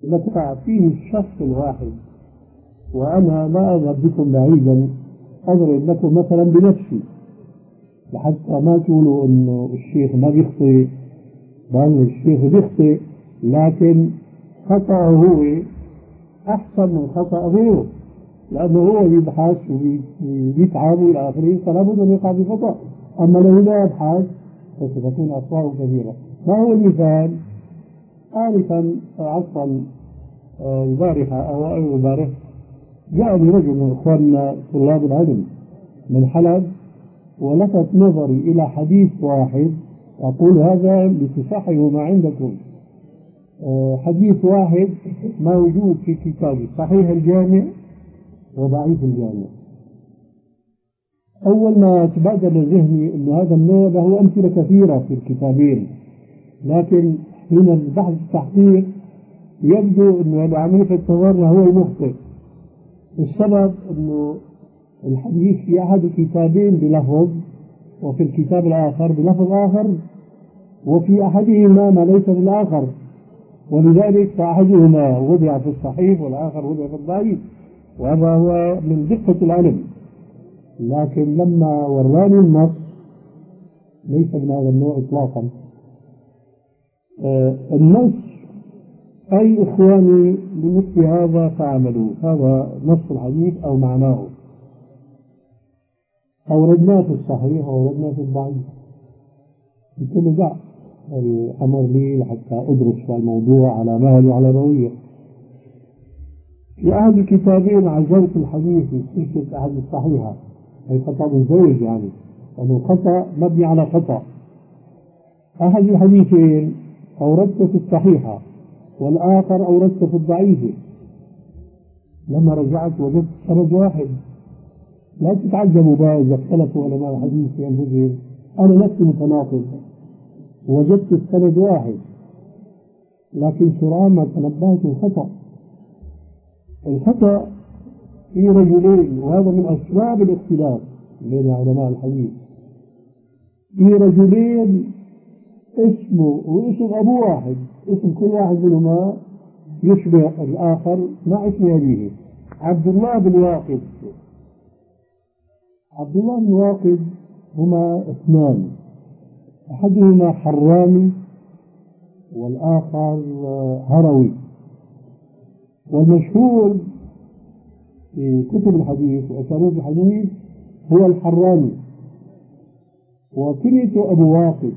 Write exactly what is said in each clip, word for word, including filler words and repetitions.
لك أعطيني الشخص الواحد وأنا لا أذهب بكم بعيدا، أضرب لكم مثلا بنفسي لحتى ما تقولوا إنه الشيخ ما بيخطئ، بل الشيخ بيخطئ لكن خطأه هو أحسن من خطأ غيره، لأنه هو يبحث ويتعب إلى آخره، فلا بد أن يقع بخطأ. أما لو لا يبحث فستكون أخطاء كثيرة. ما هو المثال؟ آنفا عصرا البارحة أو أول البارحة جاء لي رجل من إخواننا طلاب العلم من حلب ولفت نظري إلى حديث واحد، أقول هذا لتصححوا ما عندكم. حديث واحد موجود في كتابي صحيح الجامع وضعيف الجامع. أول ما تبادل ذهني أن هذا النوع له أمثلة كثيرة في الكتابين، لكن حين البحث التحقيق يبدو أن العملية التضارة هو المخطئ. السبب أنه الحديث في أحد الكتابين بلفظ وفي الكتاب الآخر بلفظ آخر، وفي أحدهما ما ليس بالآخر، ولذلك فأحدهما وضع في الصحيح والآخر وضع في الضعيف، وهذا هو من دقة العلم. لكن لما وراني النص ليس من هذا النوع إطلاقا. آه النص أي إخواني بمثل هذا فعملوا، هذا نص الحديث أو معناه، أوردناه في الصحيح وأوردناه في الضعيف. بكل ذا الأمر لي حتى أدرس الموضوع على مهل وعلى روية. في أحد الكتابين عزلت الحديث في سلسلة أحد الصحيحة، أي خطأ مزدوج يعني، أنه خطأ مبني على خطأ. أحد الحديثين أوردته في الصحيحة والآخر أوردته في الضعيفة. لما رجعت وجدت سند واحد. لا تتعجبوا بقى إذا اختلفوا علماء الحديث في أنفسهم، أنا نفسي متناقض وجدت السند واحد، لكن سرعان ما تنبهت الخطأ. الخطأ في رجلين، وهذا من أسباب الاختلاف بين علماء الحديث. في رجلين اسمه واسم أبو واحد، اسم كل واحد منهما يشبه الآخر مع اسم أبيه. عبد الله بن واقد. عبد الله بن واقد هما اثنان، أحدهما حراني والآخر هروي. والمشهور في كتب الحديث وأساليب الحديث هو الحراني، وكنيته أبو واقد.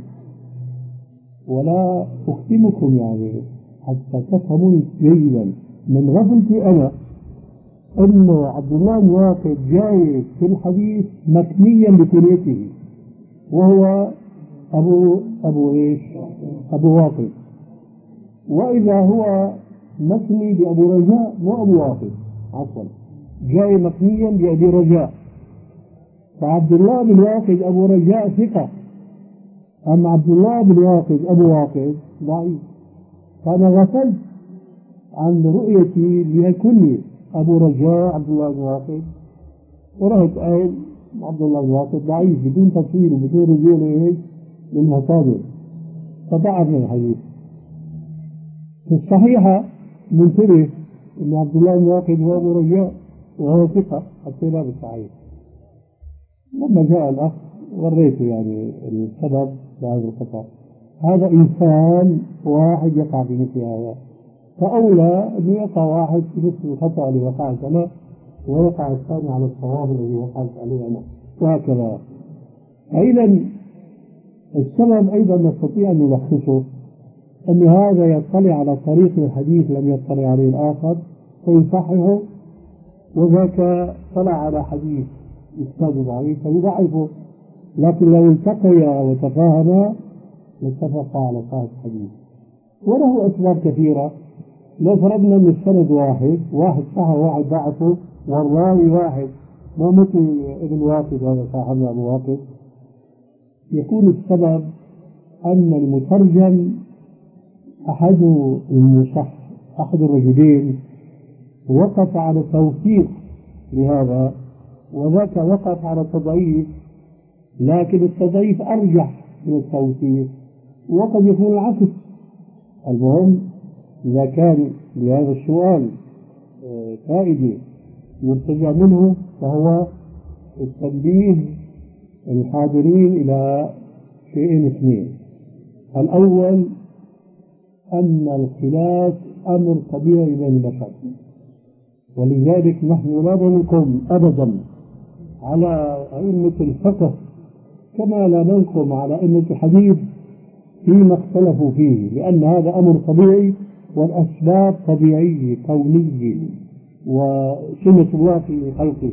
ولا أختمكم يعني حتى تفهموني جيدا من غفلتي أنا أنه عبد الله بن واقد جاي في الحديث مكنيا بكنيته، وهو أبو أبو إيش؟ أبو واقد. وإذا هو مكني بأبو رجاء مو أبو واقد، عفوا جاي مكنيا بأبي رجاء. فعبد الله بن واقد أبو رجاء ثقة، أما عبد الله بن واقد أبو واقد ضعيف. فأنا غفلت عن رؤيتي لكل أبو رجاء عبد الله بن واقد، ورأيت قال عبد الله بن واقد ضعيف بدون تفصيل وبدون رجوع إيه للمصادر، فضعف من الحديث. في الصحيحة منتبه أن عبد الله بن واقد هو أبو رجاء وهو ثقة حتى لا بالصحيح. لما جاء الأخ وريته يعني السبب لهذا الخطأ. هذا إنسان واحد يقع في مثل هذا، فأولى أن يقع واحد في مثل الخطأ اللي وقعت أنا ويقع الثاني على الصواب الذي وقعت عليه أنا، وهكذا. أيضا السبب أيضا نستطيع أن نلخصه أن هذا يطلع على طريق الحديث لم يطلع عليه الآخر فيصححه، وذاك طلع على حديث إسناد ضعيف فيضعفه. لكن لو التقيا وتفاهما لاتفقا على صحة الحديث. وله أسباب كثيرة. لو فرضنا أن السند واحد، واحد صح وواحد ضعفه والراوي واحد، ما مثل ابن واقد هذا صاحبنا أبو واقد، يكون السبب أن المترجم أحد المصح أحد الرجلين وقف على توثيق لهذا، وذاك وقف على تضعيف، لكن التضعيف أرجح من التوثيق، وقد يكون العكس. المهم إذا كان لهذا السؤال فائدة يرتجع منه فهو التنبيه الحاضرين إلى شيئين اثنين. الأول أن الخلاف أمر طبيعي بين البشر، ولذلك نحن لا ننقم أبدا على أئمة الفقه كما لا ننقم على أئمة الحديث فيما اختلفوا فيه، لأن هذا أمر طبيعي والأسباب طبيعية كونية وسنة الله في خلقه،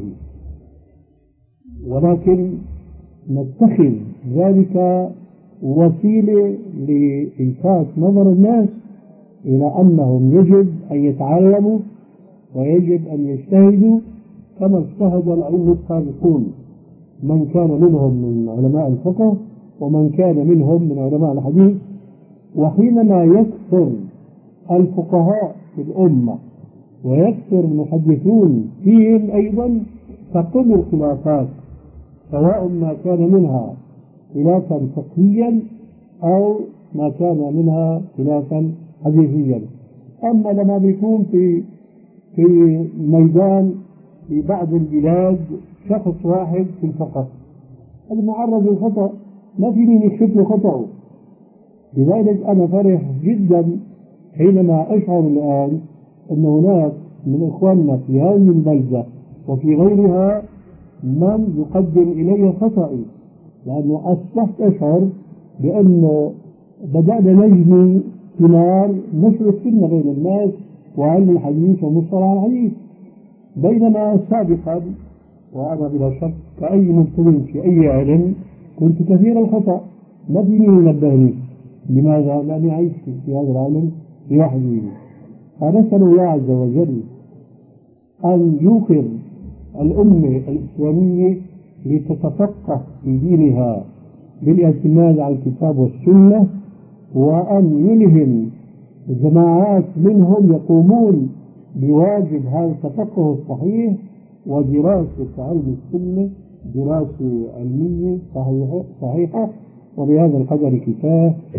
ولكن نتخذ ذلك وسيلة لإلفات نظر الناس إلى أنهم يجب أن يتعلموا ويجب أن يجتهدوا كما اجتهد الأئمة السابقون، من كان منهم من علماء الفقه ومن كان منهم من علماء الحديث. وحينما يكثر الفقهاء في الأمة ويكثر المحدثون فيهم أيضا تقل الخلافات، سواء ما كان منها خلافا فقهيا أو ما كان منها خلافا حديثيا. أما لما بيكون في في ميدان في بعض البلاد شخص واحد في الفقه هذا معرض للخطأ، ما في مين يكشف له خطأه. لذلك أنا فرح جدا حينما أشعر الآن أن هناك من إخواننا في هذه البلدة وفي غيرها من يقدم إلي خطأي، لأنه أصبحت أشعر بأنه بدأنا نجني ثمار نشر السنة بين الناس وعلم الحديث ومصطلح الحديث، بينما سابقا وأنا بلا شك كأي مبتدئ في أي علم كنت كثير الخطأ، ما فيني ينبهني. لماذا؟ لأني أعيش في هذا العالم لوحدي. فنسأل الله عز وجل أن يوقظ الأمة الإسلامية لتتفقه في دينها بالاعتماد على الكتاب والسنة، وأن يلهم جماعات منهم يقومون بواجب هذا التفقه الصحيح ودراسة علم السنة دراسة علمية صحيحة. وبهذا القدر كفاية.